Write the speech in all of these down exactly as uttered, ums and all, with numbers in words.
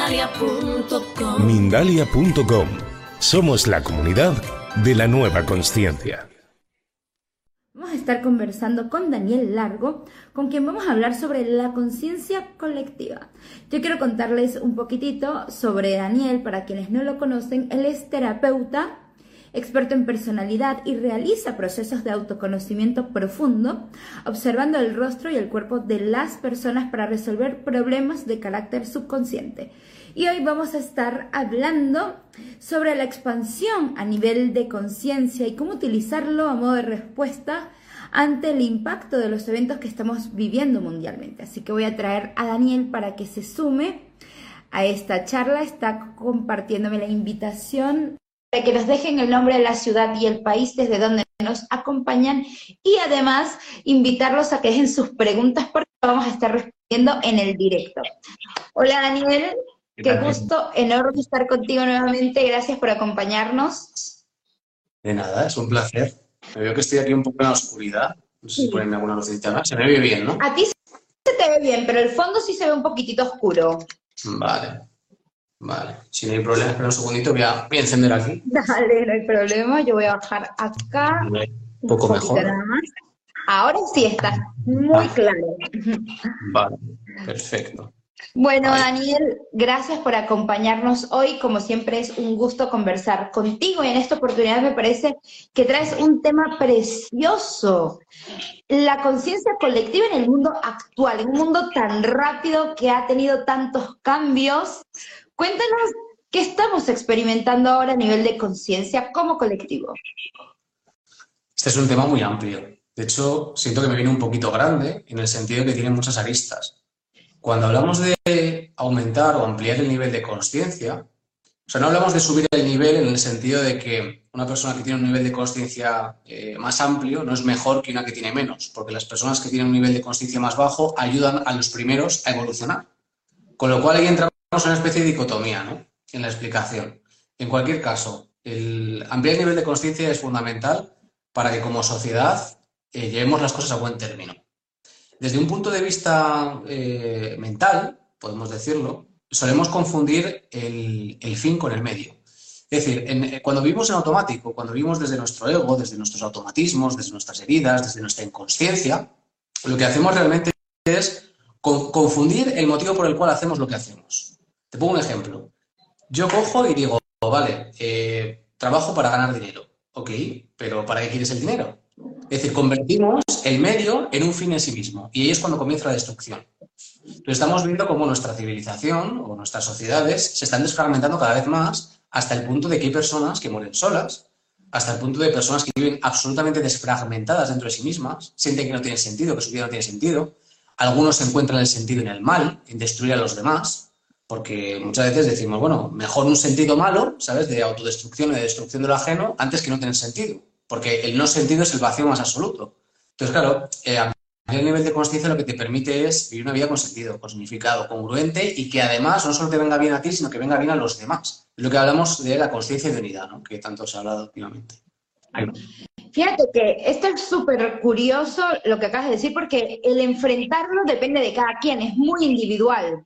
Mindalia punto com. Mindalia punto com. Somos la comunidad de la nueva consciencia. Vamos a estar conversando con Daniel Largo, con quien vamos a hablar sobre la conciencia colectiva. Yo quiero contarles un poquitito sobre Daniel, para quienes no lo conocen. Él es terapeuta, experto en personalidad y realiza procesos de autoconocimiento profundo, observando el rostro y el cuerpo de las personas para resolver problemas de carácter subconsciente. Y hoy vamos a estar hablando sobre la expansión a nivel de conciencia y cómo utilizarlo a modo de respuesta ante el impacto de los eventos que estamos viviendo mundialmente. Así que voy a traer a Daniel para que se sume a esta charla. Está compartiéndome la invitación para que nos dejen el nombre de la ciudad y el país desde donde nos acompañan, y además invitarlos a que dejen sus preguntas porque vamos a estar respondiendo en el directo. Hola Daniel, qué gusto enorme estar contigo nuevamente, gracias por acompañarnos. De nada, es un placer. Me veo que estoy aquí un poco en la oscuridad, no sé si ponerme alguna lucecita más, se me ve bien, ¿no? A ti se te ve bien, pero el fondo sí se ve un poquitito oscuro. Vale. Vale, si no hay problema, espera un segundito, voy a, voy a encender aquí. Dale, no hay problema, yo voy a bajar acá. Un poco mejor. Nada más. Ahora sí está muy Ah. claro. Vale, perfecto. Bueno, Vale. Daniel, gracias por acompañarnos hoy. Como siempre es un gusto conversar contigo, y en esta oportunidad me parece que traes un tema precioso. La conciencia colectiva en el mundo actual, en un mundo tan rápido que ha tenido tantos cambios. Cuéntanos qué estamos experimentando ahora a nivel de conciencia como colectivo. Este es un tema muy amplio. De hecho, siento que me viene un poquito grande en el sentido de que tiene muchas aristas. Cuando hablamos de aumentar o ampliar el nivel de conciencia, o sea, no hablamos de subir el nivel en el sentido de que una persona que tiene un nivel de conciencia eh, más amplio no es mejor que una que tiene menos, porque las personas que tienen un nivel de conciencia más bajo ayudan a los primeros a evolucionar. Con lo cual ahí entramos en una especie de dicotomía, ¿no?, en la explicación. En cualquier caso, el ampliar el nivel de conciencia es fundamental para que como sociedad eh, llevemos las cosas a buen término. Desde un punto de vista eh, mental, podemos decirlo, solemos confundir el, el fin con el medio. Es decir, en, cuando vivimos en automático, cuando vivimos desde nuestro ego, desde nuestros automatismos, desde nuestras heridas, desde nuestra inconsciencia, lo que hacemos realmente es con, confundir el motivo por el cual hacemos lo que hacemos. Te pongo un ejemplo. Yo cojo y digo, vale, eh, trabajo para ganar dinero. Ok, pero ¿para qué quieres el dinero? Es decir, convertimos el medio en un fin en sí mismo, y ahí es cuando comienza la destrucción. Lo estamos viendo como nuestra civilización o nuestras sociedades se están desfragmentando cada vez más, hasta el punto de que hay personas que mueren solas, hasta el punto de personas que viven absolutamente desfragmentadas dentro de sí mismas, sienten que no tiene sentido, que su vida no tiene sentido. Algunos encuentran el sentido en el mal, en destruir a los demás, porque muchas veces decimos, bueno, mejor un sentido malo, ¿sabes?, de autodestrucción y de destrucción de lo ajeno, antes que no tener sentido, porque el no sentido es el vacío más absoluto. Entonces, claro, eh, el nivel de conciencia lo que te permite es vivir una vida con sentido, con significado, congruente, y que además no solo te venga bien a ti, sino que venga bien a los demás. Es lo que hablamos de la conciencia de unidad, ¿no?, que tanto se ha hablado últimamente. Fíjate que esto es súper curioso lo que acabas de decir, porque el enfrentarlo depende de cada quien, es muy individual.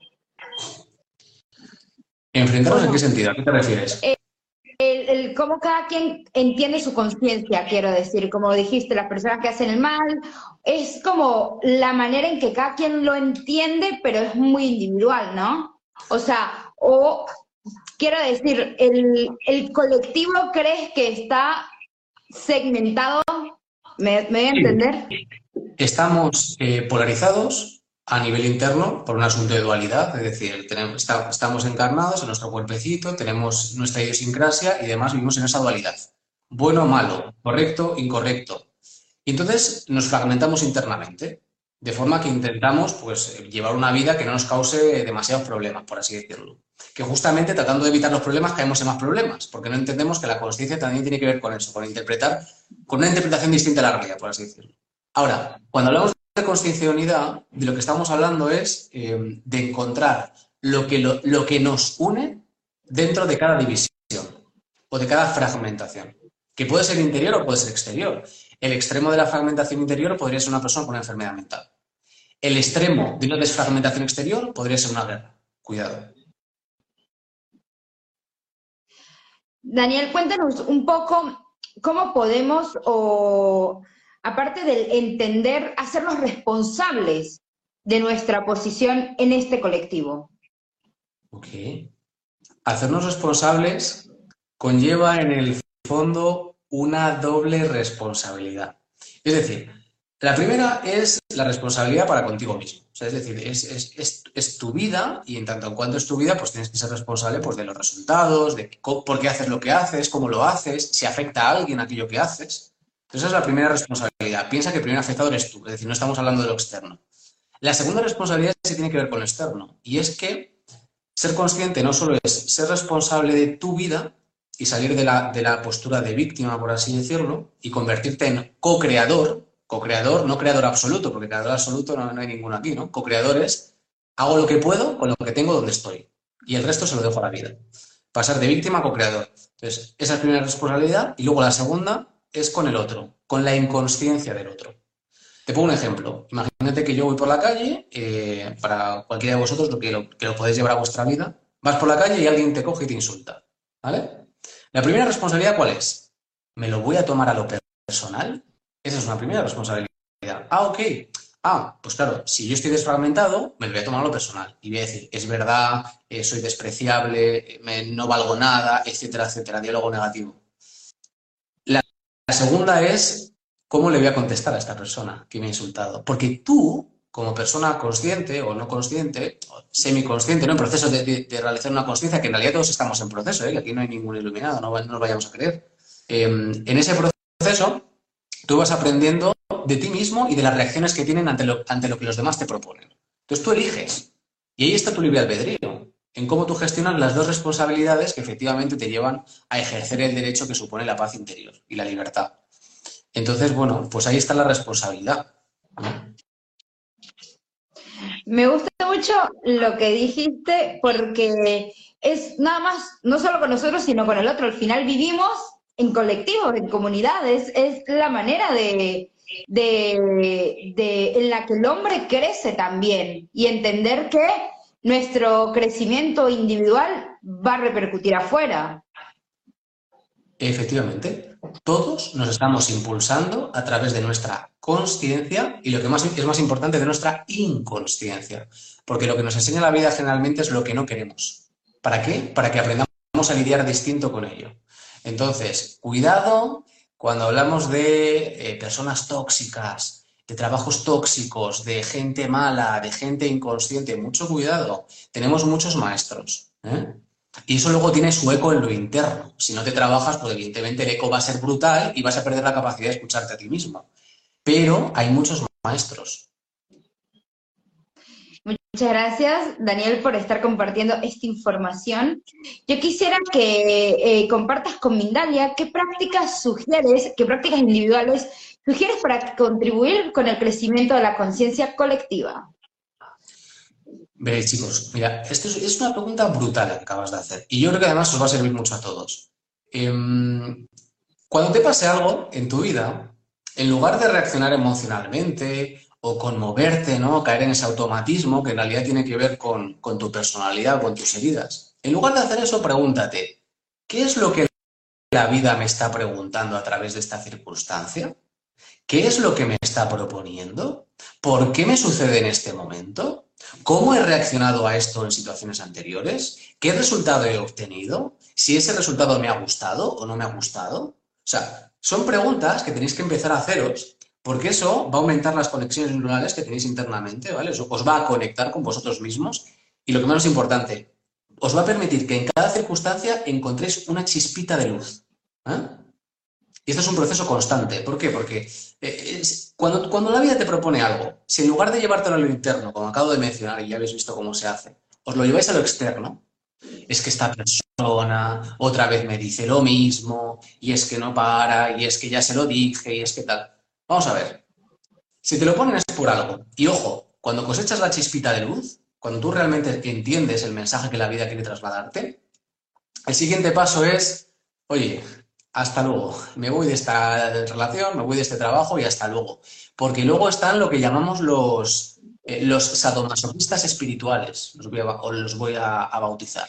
¿Enfrentarnos en qué sentido? ¿A qué te refieres? El, el cómo cada quien entiende su conciencia, quiero decir, como dijiste, las personas que hacen el mal, es como la manera en que cada quien lo entiende, pero es muy individual, ¿no? O sea, o quiero decir, el, el colectivo crees que está segmentado, ¿me, me voy a entender? Estamos eh, polarizados a nivel interno por un asunto de dualidad, es decir, tenemos, está, estamos encarnados en nuestro cuerpecito, tenemos nuestra idiosincrasia y demás, vivimos en esa dualidad. Bueno o malo, correcto, incorrecto. Y entonces nos fragmentamos internamente, de forma que intentamos pues, llevar una vida que no nos cause demasiados problemas, por así decirlo. Que justamente tratando de evitar los problemas caemos en más problemas, porque no entendemos que la conciencia también tiene que ver con eso, con interpretar, con una interpretación distinta a la realidad, por así decirlo. Ahora, cuando hablamos de conciencia de unidad, de lo que estamos hablando es eh, de encontrar lo que, lo, lo que nos une dentro de cada división o de cada fragmentación, que puede ser interior o puede ser exterior. El extremo de la fragmentación interior podría ser una persona con una enfermedad mental. El extremo de una desfragmentación exterior podría ser una guerra. Cuidado. Daniel, cuéntanos un poco cómo podemos, o aparte del entender, hacernos responsables de nuestra posición en este colectivo. Ok. Hacernos responsables conlleva en el fondo una doble responsabilidad. Es decir, la primera es la responsabilidad para contigo mismo. O sea, es decir, es, es, es, es tu vida y en tanto en cuanto es tu vida, pues tienes que ser responsable pues, de los resultados, de por qué haces lo que haces, cómo lo haces, si afecta a alguien aquello que haces. Entonces, esa es la primera responsabilidad. Piensa que el primer afectado eres tú, es decir, no estamos hablando de lo externo. La segunda responsabilidad sí tiene que ver con lo externo y es que ser consciente no solo es ser responsable de tu vida y salir de la, de la postura de víctima, por así decirlo, y convertirte en co-creador, co-creador, no creador absoluto, porque creador absoluto no, no hay ninguno aquí, ¿no? Co-creador es, hago lo que puedo con lo que tengo donde estoy, y el resto se lo dejo a la vida. Pasar de víctima a co-creador. Entonces, esa es la primera responsabilidad, y luego la segunda es con el otro, con la inconsciencia del otro. Te pongo un ejemplo. Imagínate que yo voy por la calle, eh, para cualquiera de vosotros lo que, lo que lo podéis llevar a vuestra vida. Vas por la calle y alguien te coge y te insulta, ¿vale? La primera responsabilidad, ¿cuál es? ¿Me lo voy a tomar a lo personal? Esa es una primera responsabilidad. Ah, ok. Ah, pues claro, si yo estoy desfragmentado, me lo voy a tomar a lo personal. Y voy a decir, es verdad, eh, soy despreciable, me, no valgo nada, etcétera, etcétera. Diálogo negativo. La, la segunda es... ¿Cómo le voy a contestar a esta persona que me ha insultado? Porque tú, como persona consciente o no consciente, o semiconsciente, ¿no? En proceso de, de, de realizar una consciencia, que en realidad todos estamos en proceso, ¿eh? Que aquí no hay ningún iluminado, no, no nos vayamos a creer. Eh, en ese proceso, tú vas aprendiendo de ti mismo y de las reacciones que tienen ante lo, ante lo que los demás te proponen. Entonces tú eliges. Y ahí está tu libre albedrío, en cómo tú gestionas las dos responsabilidades que efectivamente te llevan a ejercer el derecho que supone la paz interior y la libertad. Entonces, bueno, pues ahí está la responsabilidad, ¿no? Me gusta mucho lo que dijiste porque es nada más, no solo con nosotros, sino con el otro. Al final vivimos en colectivos, en comunidades. Es la manera de, de, de, en la que el hombre crece también y entender que nuestro crecimiento individual va a repercutir afuera. Efectivamente, todos nos estamos impulsando a través de nuestra consciencia y lo que más, es más importante, de nuestra inconsciencia. Porque lo que nos enseña la vida generalmente es lo que no queremos. ¿Para qué? Para que aprendamos a lidiar distinto con ello. Entonces, cuidado cuando hablamos de eh, personas tóxicas, de trabajos tóxicos, de gente mala, de gente inconsciente. Mucho cuidado. Tenemos muchos maestros, ¿eh? Y eso luego tiene su eco en lo interno. Si no te trabajas, pues evidentemente el eco va a ser brutal y vas a perder la capacidad de escucharte a ti mismo. Pero hay muchos maestros. Muchas gracias, Daniel, por estar compartiendo esta información. Yo quisiera que eh, compartas con Mindalia qué prácticas sugieres, qué prácticas individuales sugieres para contribuir con el crecimiento de la conciencia colectiva. Veréis, chicos, mira, esto es, es una pregunta brutal la que acabas de hacer. Y yo creo que además os va a servir mucho a todos. Eh, cuando te pase algo en tu vida, en lugar de reaccionar emocionalmente o conmoverte, ¿no? Caer en ese automatismo que en realidad tiene que ver con, con tu personalidad, con tus heridas, en lugar de hacer eso, pregúntate, ¿qué es lo que la vida me está preguntando a través de esta circunstancia? ¿Qué es lo que me está proponiendo? ¿Por qué me sucede en este momento? ¿Cómo he reaccionado a esto en situaciones anteriores? ¿Qué resultado he obtenido? ¿Si ese resultado me ha gustado o no me ha gustado? O sea, son preguntas que tenéis que empezar a haceros, porque eso va a aumentar las conexiones neuronales que tenéis internamente, ¿vale? Eso os va a conectar con vosotros mismos y lo que más es importante, os va a permitir que en cada circunstancia encontréis una chispita de luz, ¿eh? Y esto es un proceso constante. ¿Por qué? Porque eh, es, cuando, cuando la vida te propone algo, si en lugar de llevártelo a lo interno, como acabo de mencionar, y ya habéis visto cómo se hace, os lo lleváis a lo externo, es que esta persona otra vez me dice lo mismo, y es que no para, y es que ya se lo dije, y es que tal. Vamos a ver. Si te lo ponen es por algo. Y ojo, cuando cosechas la chispita de luz, cuando tú realmente entiendes el mensaje que la vida quiere trasladarte, el siguiente paso es, oye, hasta luego, me voy de esta relación, me voy de este trabajo y hasta luego. Porque luego están lo que llamamos los, eh, los sadomasoquistas espirituales, los voy a, o los voy a, a bautizar.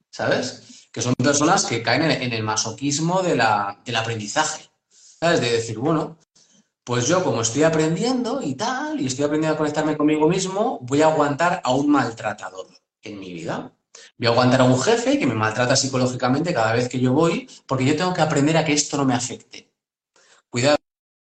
¿sabes? Que son personas que caen en, en el masoquismo de la, del aprendizaje, ¿sabes? De decir, bueno, pues yo como estoy aprendiendo y tal, y estoy aprendiendo a conectarme conmigo mismo, voy a aguantar a un maltratador en mi vida. Voy a aguantar a un jefe que me maltrata psicológicamente cada vez que yo voy, porque yo tengo que aprender a que esto no me afecte. Cuidado,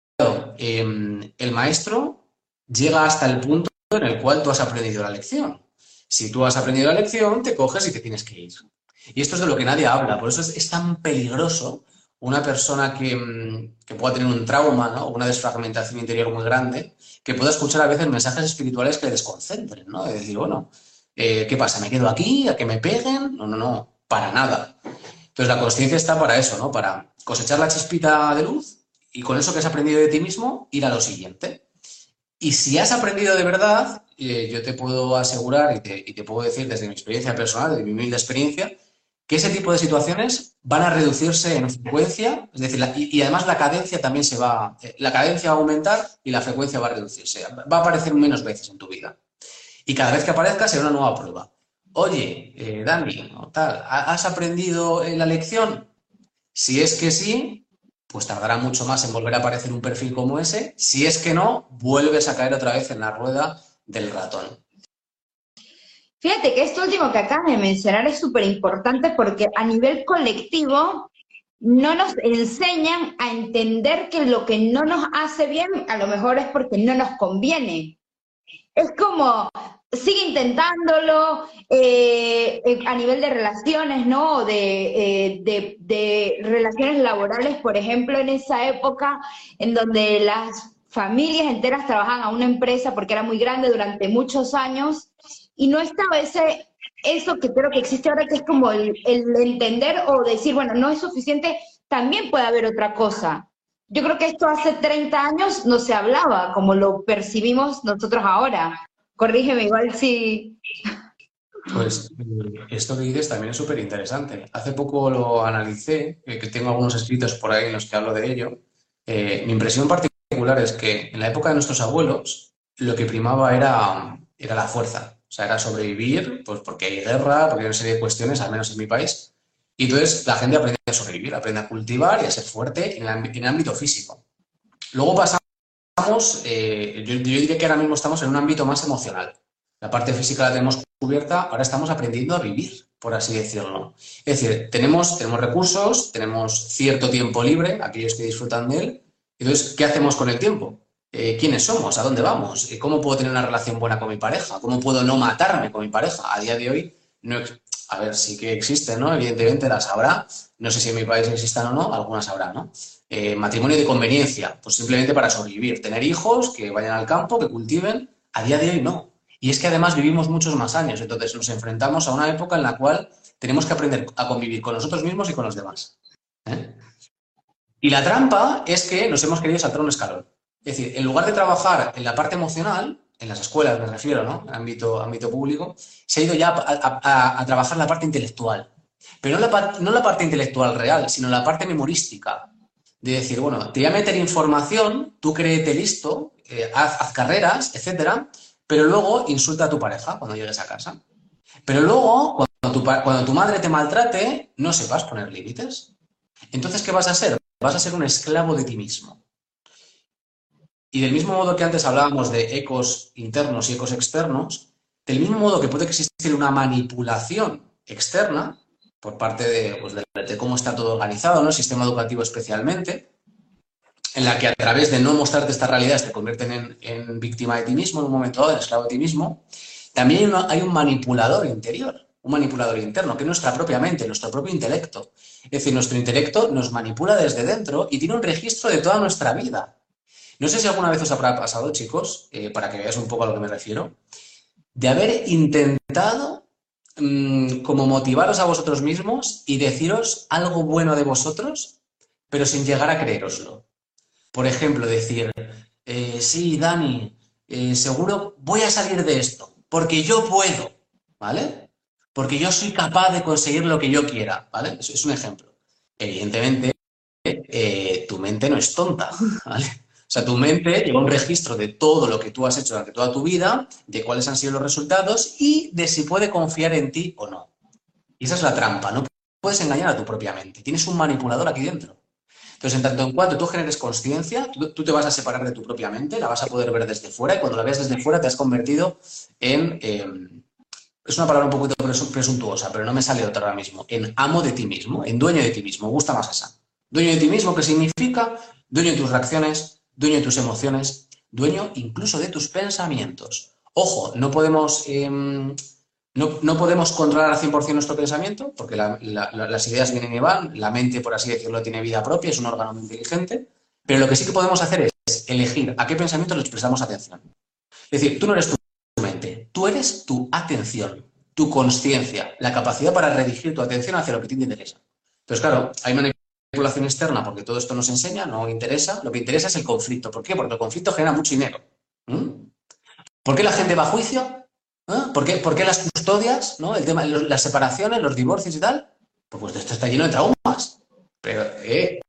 eh, el maestro llega hasta el punto en el cual tú has aprendido la lección. Si tú has aprendido la lección, te coges y te tienes que ir. Y esto es de lo que nadie habla, por eso es, es tan peligroso una persona que, que pueda tener un trauma, ¿no? Una desfragmentación interior muy grande, que pueda escuchar a veces mensajes espirituales que le desconcentren, ¿no? De decir, bueno, eh, ¿qué pasa? ¿Me quedo aquí? ¿A que me peguen? No, no, no, para nada. Entonces la consciencia está para eso, ¿no? Para cosechar la chispita de luz y con eso que has aprendido de ti mismo, ir a lo siguiente. Y si has aprendido de verdad, eh, yo te puedo asegurar y te, y te puedo decir desde mi experiencia personal, desde mi humilde experiencia, que ese tipo de situaciones van a reducirse en frecuencia, es decir, la, y, y además la cadencia también se va, la cadencia va a aumentar y la frecuencia va a reducirse, va a aparecer menos veces en tu vida. Y cada vez que aparezca será una nueva prueba. Oye, eh, Dani, o tal, ¿has aprendido la lección? Si es que sí, pues tardará mucho más en volver a aparecer un perfil como ese. Si es que no, vuelves a caer otra vez en la rueda del ratón. Fíjate que esto último que acabas de mencionar es súper importante porque a nivel colectivo no nos enseñan a entender que lo que no nos hace bien a lo mejor es porque no nos conviene. Es como, sigue intentándolo eh, a nivel de relaciones, ¿no? De, eh, de, de relaciones laborales, por ejemplo, en esa época en donde las familias enteras trabajaban a una empresa porque era muy grande durante muchos años y no estaba ese, eso que creo que existe ahora, que es como el, el entender o decir, bueno, no es suficiente, también puede haber otra cosa. Yo creo que esto hace treinta años no se hablaba como lo percibimos nosotros ahora. Corrígeme, igual si... Pues esto que dices también es súper interesante. Hace poco lo analicé, eh, que tengo algunos escritos por ahí en los que hablo de ello. Eh, mi impresión particular es que en la época de nuestros abuelos lo que primaba era, era la fuerza. O sea, era sobrevivir, pues porque hay guerra, porque hay una serie de cuestiones, al menos en mi país. Y entonces la gente aprende a sobrevivir, aprende a cultivar y a ser fuerte en el, en el ámbito físico. Luego pasamos, eh, yo, yo diría que ahora mismo estamos en un ámbito más emocional. La parte física la tenemos cubierta, ahora estamos aprendiendo a vivir, por así decirlo. Es decir, tenemos, tenemos recursos, tenemos cierto tiempo libre, aquellos que disfrutan de él. Entonces, ¿qué hacemos con el tiempo? Eh, ¿Quiénes somos? ¿A dónde vamos? ¿Cómo puedo tener una relación buena con mi pareja? ¿Cómo puedo no matarme con mi pareja? A día de hoy, no, a ver, sí que existen, ¿no? Evidentemente las habrá. No sé si en mi país existan o no, algunas habrá, ¿no? Eh, matrimonio de conveniencia, pues simplemente para sobrevivir. Tener hijos que vayan al campo, que cultiven. A día de hoy no. Y es que además vivimos muchos más años, entonces nos enfrentamos a una época en la cual tenemos que aprender a convivir con nosotros mismos y con los demás. ¿eh? Y la trampa es que nos hemos querido saltar un escalón. Es decir, en lugar de trabajar en la parte emocional, en las escuelas me refiero, ¿no? En ámbito, ámbito público, se ha ido ya a, a, a, a trabajar la parte intelectual. Pero no la, no la parte intelectual real, sino la parte memorística. De decir, bueno, te voy a meter información, tú créete listo, eh, haz, haz carreras, etcétera, pero luego insulta a tu pareja cuando llegues a casa. Pero luego, cuando tu, cuando tu madre te maltrate, no sepas poner límites. Entonces, ¿qué vas a ser? Vas a ser un esclavo de ti mismo. Y del mismo modo que antes hablábamos de ecos internos y ecos externos, del mismo modo que puede existir una manipulación externa por parte de, pues, de, de cómo está todo organizado, ¿no? El sistema educativo especialmente, en la que a través de no mostrarte estas realidades te convierten en, en víctima de ti mismo en un momento dado, en esclavo de ti mismo. También hay, una, hay un manipulador interior, un manipulador interno, que es nuestra propia mente, nuestro propio intelecto. Es decir, nuestro intelecto nos manipula desde dentro y tiene un registro de toda nuestra vida. No sé si alguna vez os habrá pasado, chicos, eh, para que veáis un poco a lo que me refiero, de haber intentado mmm, como motivaros a vosotros mismos y deciros algo bueno de vosotros, pero sin llegar a creéroslo. Por ejemplo, decir, eh, sí, Dani, eh, seguro voy a salir de esto, porque yo puedo, ¿vale? Porque yo soy capaz de conseguir lo que yo quiera, ¿vale? Eso es un ejemplo. Evidentemente, eh, tu mente no es tonta, ¿vale? O sea, tu mente lleva un registro de todo lo que tú has hecho durante toda tu vida, de cuáles han sido los resultados y de si puede confiar en ti o no. Y esa es la trampa, no puedes engañar a tu propia mente. Tienes un manipulador aquí dentro. Entonces, en tanto en cuanto tú generes consciencia, tú, tú te vas a separar de tu propia mente, la vas a poder ver desde fuera y cuando la veas desde fuera te has convertido en... Eh, es una palabra un poquito presuntuosa, pero no me sale otra ahora mismo. En amo de ti mismo, en dueño de ti mismo. Me gusta más esa. Dueño de ti mismo, ¿qué significa? Dueño de tus reacciones, dueño de tus emociones, dueño incluso de tus pensamientos. Ojo, no podemos... Eh, No, no podemos controlar al cien por cien nuestro pensamiento, porque la, la, las ideas vienen y van, la mente, por así decirlo, tiene vida propia, es un órgano muy inteligente, pero lo que sí que podemos hacer es elegir a qué pensamiento les prestamos atención. Es decir, tú no eres tu mente, tú eres tu atención, tu consciencia, la capacidad para redirigir tu atención hacia lo que te interesa. Entonces, claro, hay manipulación externa porque todo esto nos enseña, no interesa, lo que interesa es el conflicto. ¿Por qué? Porque el conflicto genera mucho dinero. ¿Mm? ¿Por qué la gente va a juicio? ¿Eh? ¿Por qué, ¿Por qué las custodias, ¿no? El tema, las separaciones, los divorcios y tal? Pues, pues esto está lleno de traumas. Pero eh,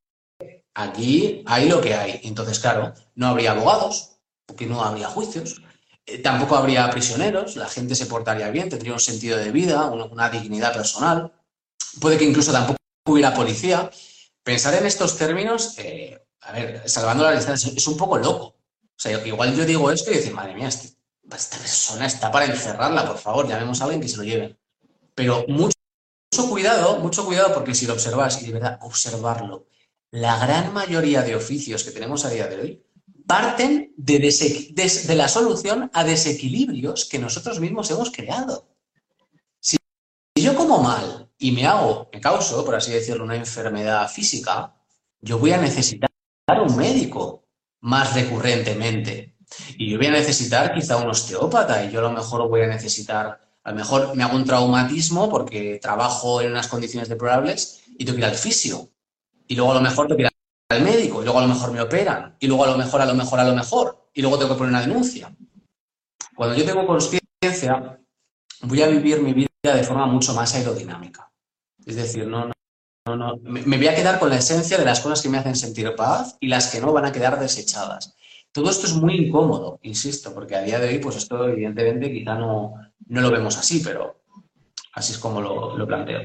aquí hay lo que hay. Entonces, claro, no habría abogados, porque no habría juicios. Eh, tampoco habría prisioneros. La gente se portaría bien, tendría un sentido de vida, una, una dignidad personal. Puede que incluso tampoco hubiera policía. Pensar en estos términos, eh, a ver, salvando la distancia, es un poco loco. O sea, igual yo digo esto y decir, madre mía, este esta persona está para encerrarla, por favor, llamemos a alguien que se lo lleve. Pero mucho, mucho cuidado, mucho cuidado, porque si lo observas, y de verdad, observarlo, la gran mayoría de oficios que tenemos a día de hoy parten de, de, de la solución a desequilibrios que nosotros mismos hemos creado. Si yo como mal y me hago, me causo, por así decirlo, una enfermedad física, yo voy a necesitar un médico más recurrentemente. Y yo voy a necesitar quizá un osteópata y yo a lo mejor voy a necesitar, a lo mejor me hago un traumatismo porque trabajo en unas condiciones deplorables y tengo que ir al fisio. Y luego a lo mejor tengo que ir al médico y luego a lo mejor me operan y luego a lo mejor, a lo mejor, a lo mejor y luego tengo que poner una denuncia. Cuando yo tengo consciencia, voy a vivir mi vida de forma mucho más aerodinámica. Es decir, no, no, no, no, me voy a quedar con la esencia de las cosas que me hacen sentir paz y las que no van a quedar desechadas. Todo esto es muy incómodo, insisto, porque a día de hoy, pues esto evidentemente quizá no, no lo vemos así, pero así es como lo, lo planteo.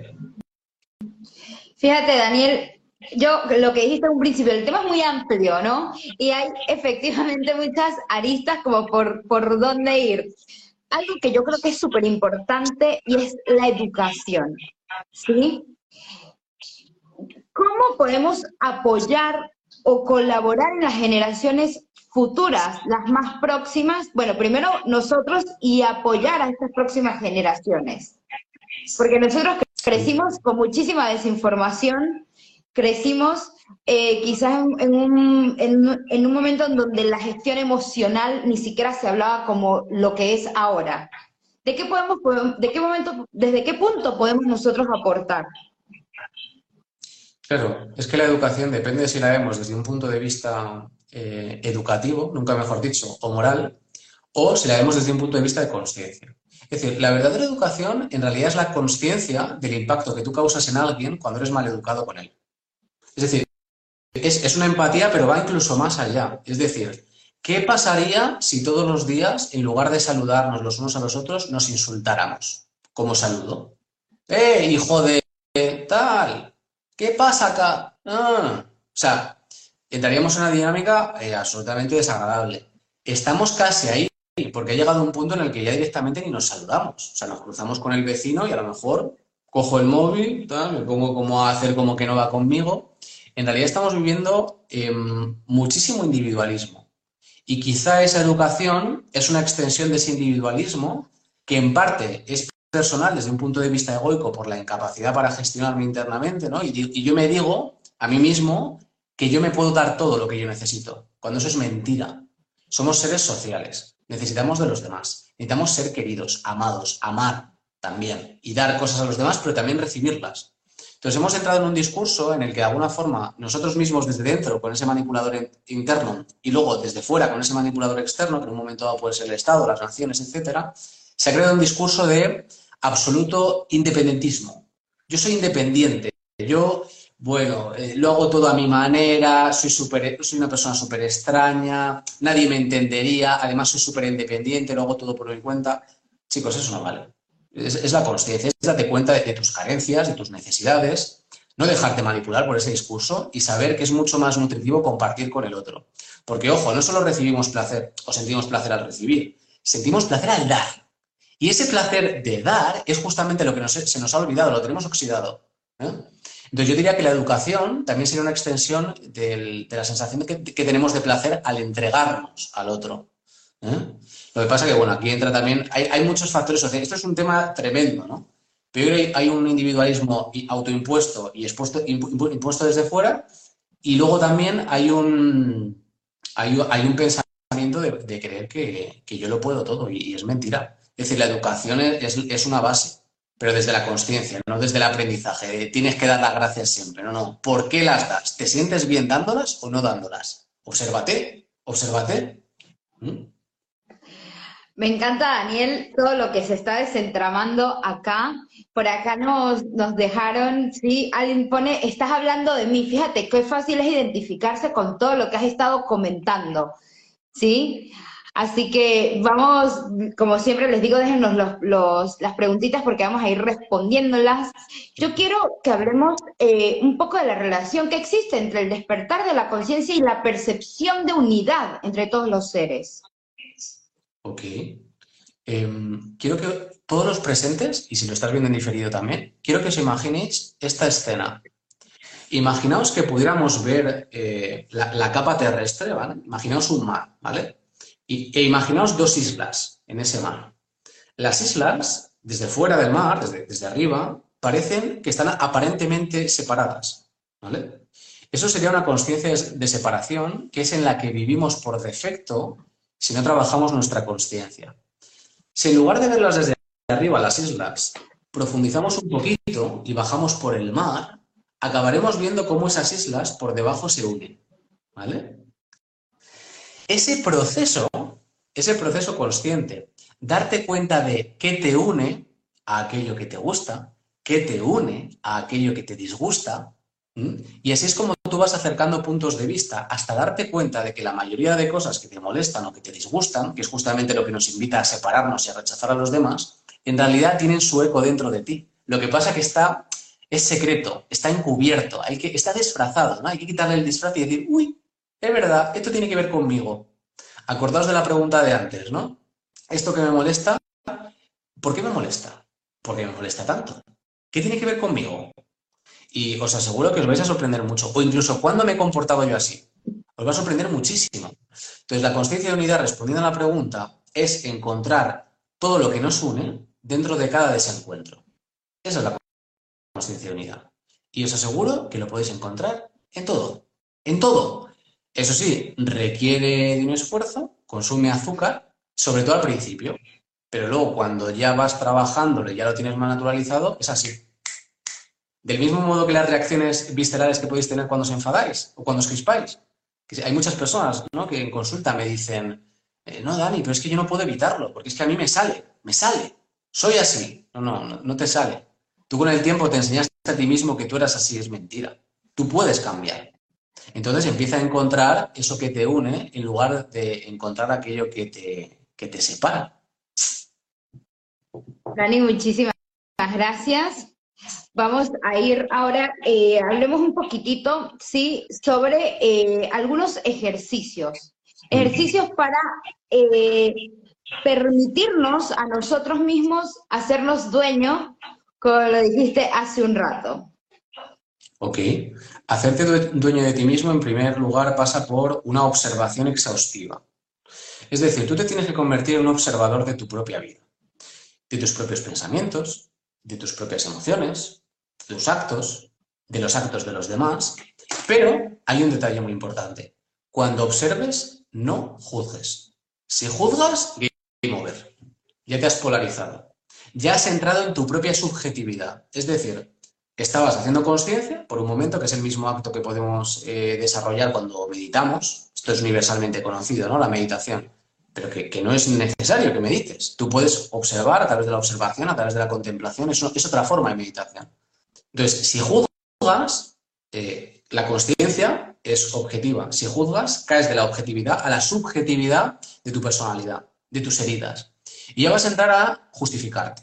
Fíjate, Daniel, yo lo que dijiste en un principio, el tema es muy amplio, ¿no? Y hay efectivamente muchas aristas como por, por dónde ir. Algo que yo creo que es súper importante y es la educación, ¿sí? ¿Cómo podemos apoyar o colaborar en las generaciones futuras, las más próximas? Bueno, primero nosotros y apoyar a estas próximas generaciones. Porque nosotros crecimos con muchísima desinformación, crecimos eh, quizás en, en, un, en, en un momento en donde la gestión emocional ni siquiera se hablaba como lo que es ahora. ¿De qué podemos, de qué momento, desde qué punto podemos nosotros aportar? Claro, es que la educación depende de si la vemos desde un punto de vista eh, educativo, nunca mejor dicho, o moral, o si la vemos desde un punto de vista de consciencia. Es decir, la verdadera educación en realidad es la consciencia del impacto que tú causas en alguien cuando eres mal educado con él. Es decir, es, es una empatía, pero va incluso más allá. Es decir, ¿qué pasaría si todos los días, en lugar de saludarnos los unos a los otros, nos insultáramos como saludo? ¡Eh, hijo de tal! ¿Qué pasa acá? Ah. O sea, entraríamos en una dinámica eh, absolutamente desagradable. Estamos casi ahí, porque ha llegado un punto en el que ya directamente ni nos saludamos. O sea, nos cruzamos con el vecino y a lo mejor cojo el móvil, tal, me pongo como a hacer como que no va conmigo. En realidad estamos viviendo eh, muchísimo individualismo. Y quizá esa educación es una extensión de ese individualismo que en parte es personal desde un punto de vista egoico por la incapacidad para gestionarme internamente, ¿no? Y, y yo me digo a mí mismo que yo me puedo dar todo lo que yo necesito, cuando eso es mentira. Somos seres sociales, necesitamos de los demás, necesitamos ser queridos, amados, amar también y dar cosas a los demás, pero también recibirlas. Entonces hemos entrado en un discurso en el que de alguna forma nosotros mismos desde dentro con ese manipulador interno y luego desde fuera con ese manipulador externo, que en un momento dado puede ser el Estado, las naciones, etcétera, se ha creado un discurso de absoluto independentismo. Yo soy independiente, yo, bueno, eh, lo hago todo a mi manera, soy, super, soy una persona súper extraña, nadie me entendería, además soy súper independiente, lo hago todo por mi cuenta. Chicos, eso no vale. Es, es la consciencia, es darte cuenta de, de tus carencias, de tus necesidades, no dejarte manipular por ese discurso y saber que es mucho más nutritivo compartir con el otro. Porque, ojo, no solo recibimos placer o sentimos placer al recibir, sentimos placer al dar. Y ese placer de dar es justamente lo que nos, se nos ha olvidado, lo tenemos oxidado, ¿eh? Entonces yo diría que la educación también sería una extensión del, de la sensación que, que tenemos de placer al entregarnos al otro, ¿eh? Lo que pasa que, bueno, aquí entra también, hay, hay muchos factores sociales. Esto es un tema tremendo, ¿no? Pero hay, hay un individualismo autoimpuesto y expuesto, impu, impuesto desde fuera, y luego también hay un, hay, hay un pensamiento de, de creer que, que yo lo puedo todo, y, y es mentira. Es decir, la educación es, es una base, pero desde la consciencia, no desde el aprendizaje. Tienes que dar las gracias siempre, no, no. ¿Por qué las das? ¿Te sientes bien dándolas o no dándolas? Obsérvate, obsérvate. ¿Mm? Me encanta, Daniel, todo lo que se está desentramando acá. Por acá nos, nos dejaron, sí, alguien pone, estás hablando de mí. Fíjate qué fácil es identificarse con todo lo que has estado comentando, ¿sí? Así que vamos, como siempre les digo, déjennos los, los, las preguntitas porque vamos a ir respondiéndolas. Yo quiero que hablemos eh, un poco de la relación que existe entre el despertar de la conciencia y la percepción de unidad entre todos los seres. Ok. Eh, quiero que todos los presentes, y si lo estás viendo en diferido también, quiero que os imaginéis esta escena. Imaginaos que pudiéramos ver eh, la, la capa terrestre, ¿vale? Imaginaos un mar, ¿vale? Y, e imaginaos dos islas en ese mar. Las islas, desde fuera del mar, desde, desde arriba, parecen que están aparentemente separadas, ¿vale? Eso sería una consciencia de separación, que es en la que vivimos por defecto si no trabajamos nuestra consciencia. Si en lugar de verlas desde arriba, las islas, profundizamos un poquito y bajamos por el mar, acabaremos viendo cómo esas islas por debajo se unen, ¿vale? Ese proceso, ese proceso consciente, darte cuenta de qué te une a aquello que te gusta, qué te une a aquello que te disgusta, ¿m? Y así es como tú vas acercando puntos de vista hasta darte cuenta de que la mayoría de cosas que te molestan o que te disgustan, que es justamente lo que nos invita a separarnos y a rechazar a los demás, en realidad tienen su eco dentro de ti. Lo que pasa es que está, es secreto, está encubierto, hay que, está disfrazado, ¿no? Hay que quitarle el disfraz y decir, uy, es verdad, esto tiene que ver conmigo. Acordaos de la pregunta de antes, ¿no? Esto que me molesta, ¿por qué me molesta? ¿Por qué me molesta tanto? ¿Qué tiene que ver conmigo? Y os aseguro que os vais a sorprender mucho. O incluso, ¿cuándo me he comportado yo así? Os va a sorprender muchísimo. Entonces, la consciencia de unidad, respondiendo a la pregunta, es encontrar todo lo que nos une dentro de cada desencuentro. Esa es la consciencia de unidad. Y os aseguro que lo podéis encontrar en todo. En todo. Eso sí, requiere de un esfuerzo, consume azúcar, sobre todo al principio. Pero luego, cuando ya vas trabajándolo y ya lo tienes más naturalizado, es así. Del mismo modo que las reacciones viscerales que podéis tener cuando os enfadáis o cuando os crispáis. Que hay muchas personas, ¿no?, que en consulta me dicen, eh, no, Dani, pero es que yo no puedo evitarlo, porque es que a mí me sale, me sale. Soy así. No, no, no, no te sale. Tú con el tiempo te enseñaste a ti mismo que tú eras así, es mentira. Tú puedes cambiar. Entonces empieza a encontrar eso que te une en lugar de encontrar aquello que te, que te separa. Dani, muchísimas gracias. Vamos a ir ahora, eh, hablemos un poquitito, ¿sí?, sobre eh, algunos ejercicios. Ejercicios para eh, permitirnos a nosotros mismos hacernos dueños, como lo dijiste hace un rato. Ok. Hacerte dueño de ti mismo, en primer lugar, pasa por una observación exhaustiva. Es decir, tú te tienes que convertir en un observador de tu propia vida, de tus propios pensamientos, de tus propias emociones, de tus actos, de los actos de los demás. Pero hay un detalle muy importante. Cuando observes, no juzgues. Si juzgas, game over. Ya te has polarizado. Ya has entrado en tu propia subjetividad. Es decir, estabas haciendo consciencia por un momento, que es el mismo acto que podemos eh, desarrollar cuando meditamos. Esto es universalmente conocido, ¿no?, la meditación. Pero que, que no es necesario que medites. Tú puedes observar a través de la observación, a través de la contemplación. Eso es otra forma de meditación. Entonces, si juzgas, eh, la consciencia es objetiva. Si juzgas, caes de la objetividad a la subjetividad de tu personalidad, de tus heridas. Y ya vas a entrar a justificarte,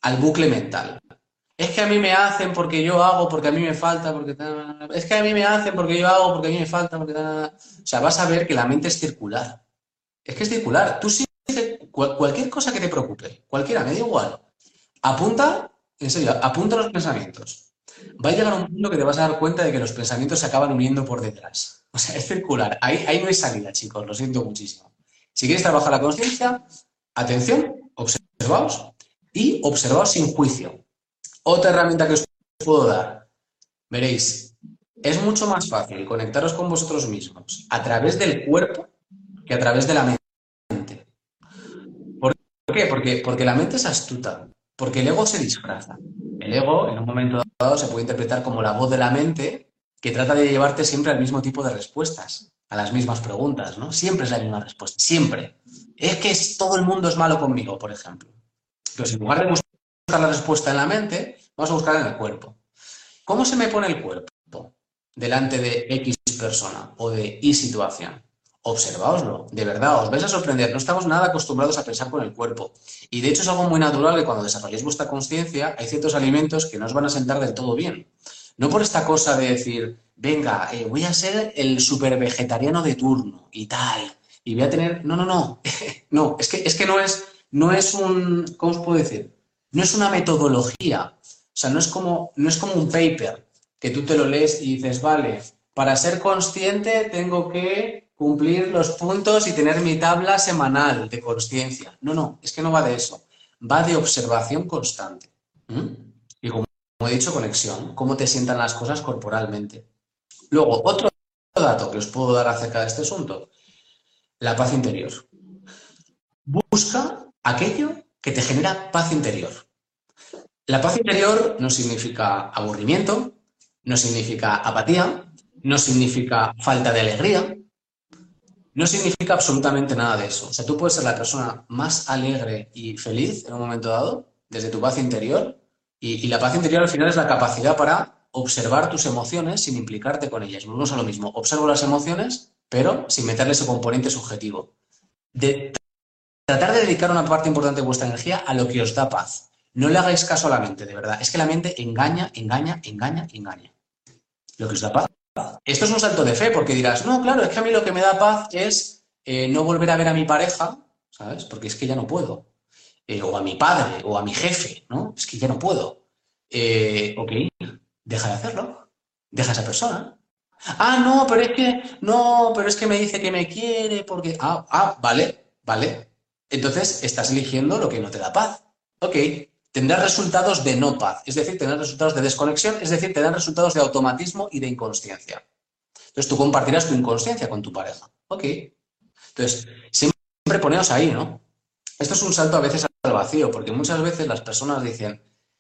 al bucle mental. Es que a mí me hacen porque yo hago, porque a mí me falta, porque... Es que a mí me hacen porque yo hago, porque a mí me falta, porque... O sea, vas a ver que la mente es circular. Es que es circular. Tú sí, cual, cualquier cosa que te preocupe, cualquiera, me da igual. Apunta, en serio, apunta los pensamientos. Va a llegar a un punto que te vas a dar cuenta de que los pensamientos se acaban uniendo por detrás. O sea, es circular. Ahí, ahí no hay salida, chicos. Lo siento muchísimo. Si quieres trabajar la conciencia, atención, observaos y observaos sin juicio. Otra herramienta que os puedo dar. Veréis, es mucho más fácil conectaros con vosotros mismos a través del cuerpo que a través de la mente. ¿Por qué? Porque, porque la mente es astuta. Porque el ego se disfraza. El ego, en un momento dado, se puede interpretar como la voz de la mente que trata de llevarte siempre al mismo tipo de respuestas, a las mismas preguntas, ¿no? Siempre es la misma respuesta, siempre. Es que es, todo el mundo es malo conmigo, por ejemplo. Pero si en lugar de buscar la respuesta en la mente, vamos a buscar en el cuerpo. ¿Cómo se me pone el cuerpo delante de X persona o de Y situación? Observaoslo, de verdad, os vais a sorprender. No estamos nada acostumbrados a pensar con el cuerpo. Y de hecho es algo muy natural que cuando desarrolléis vuestra conciencia hay ciertos alimentos que no os van a sentar del todo bien. No por esta cosa de decir, venga, eh, voy a ser el super vegetariano de turno y tal, y voy a tener... No, no, no. No, es que, es que no, es, no es un... ¿Cómo os puedo decir? No es una metodología. O sea, no es como, no es como un paper que tú te lo lees y dices, vale, para ser consciente tengo que cumplir los puntos y tener mi tabla semanal de consciencia. No, no, es que no va de eso. Va de observación constante. ¿Mm? Y como he dicho, conexión. Cómo te sientan las cosas corporalmente. Luego, otro dato que os puedo dar acerca de este asunto. La paz interior. Busca aquello que te genera paz interior. La paz interior no significa aburrimiento, no significa apatía, no significa falta de alegría, no significa absolutamente nada de eso. O sea, tú puedes ser la persona más alegre y feliz en un momento dado, desde tu paz interior, y, y la paz interior al final es la capacidad para observar tus emociones sin implicarte con ellas. Volvemos a lo mismo. Observo las emociones, pero sin meterle ese componente subjetivo. De tratar de dedicar una parte importante de vuestra energía a lo que os da paz. No le hagáis caso a la mente, de verdad. Es que la mente engaña, engaña, engaña, engaña. Lo que os da paz. Esto es un salto de fe, porque dirás, no, claro, es que a mí lo que me da paz es eh, no volver a ver a mi pareja, ¿sabes? Porque es que ya no puedo. Eh, o a mi padre, o a mi jefe, ¿no? Es que ya no puedo. Eh, ok, deja de hacerlo. Deja a esa persona. Ah, no, pero es que, no, pero es que me dice que me quiere, porque... Ah, ah, vale, vale. Entonces estás eligiendo lo que no te da paz. Ok, tendrás resultados de no paz, es decir, tendrás resultados de desconexión, es decir, tendrás resultados de automatismo y de inconsciencia. Entonces tú compartirás tu inconsciencia con tu pareja. Ok. Entonces, siempre poneos ahí, ¿no? Esto es un salto a veces al vacío, porque muchas veces las personas dicen,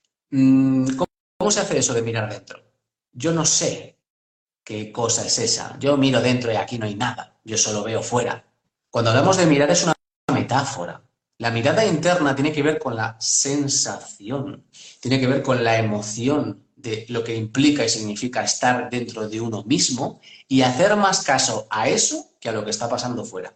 mmm, ¿cómo, ¿cómo se hace eso de mirar dentro? Yo no sé qué cosa es esa. Yo miro dentro y aquí no hay nada. Yo solo veo fuera. Cuando hablamos de mirar es una metáfora. La mirada interna tiene que ver con la sensación, tiene que ver con la emoción de lo que implica y significa estar dentro de uno mismo y hacer más caso a eso que a lo que está pasando fuera.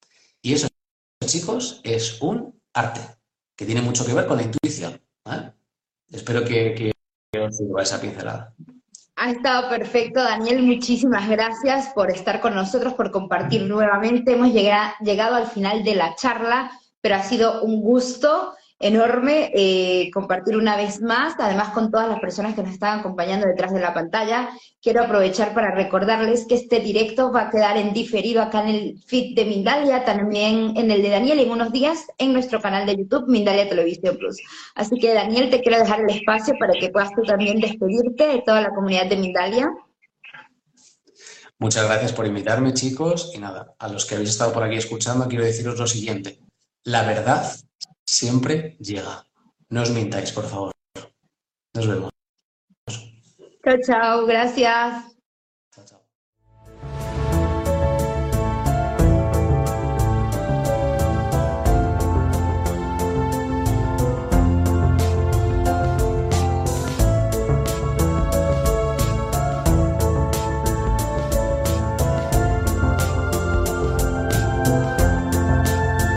Y eso, chicos, es un arte que tiene mucho que ver con la intuición, ¿vale? Espero que, que os sirva esa pincelada. Ha estado perfecto, Daniel. Muchísimas gracias por estar con nosotros, por compartir nuevamente. Hemos llegado, llegado al final de la charla, pero ha sido un gusto enorme eh, compartir una vez más, además con todas las personas que nos están acompañando detrás de la pantalla. Quiero aprovechar para recordarles que este directo va a quedar en diferido acá en el feed de Mindalia, también en el de Daniel, y en unos días en nuestro canal de YouTube, Mindalia Televisión Plus. Así que, Daniel, te quiero dejar el espacio para que puedas tú también despedirte de toda la comunidad de Mindalia. Muchas gracias por invitarme, chicos, y nada, a los que habéis estado por aquí escuchando, quiero deciros lo siguiente. La verdad siempre llega. No os mintáis, por favor. Nos vemos. Chao, chao. Gracias.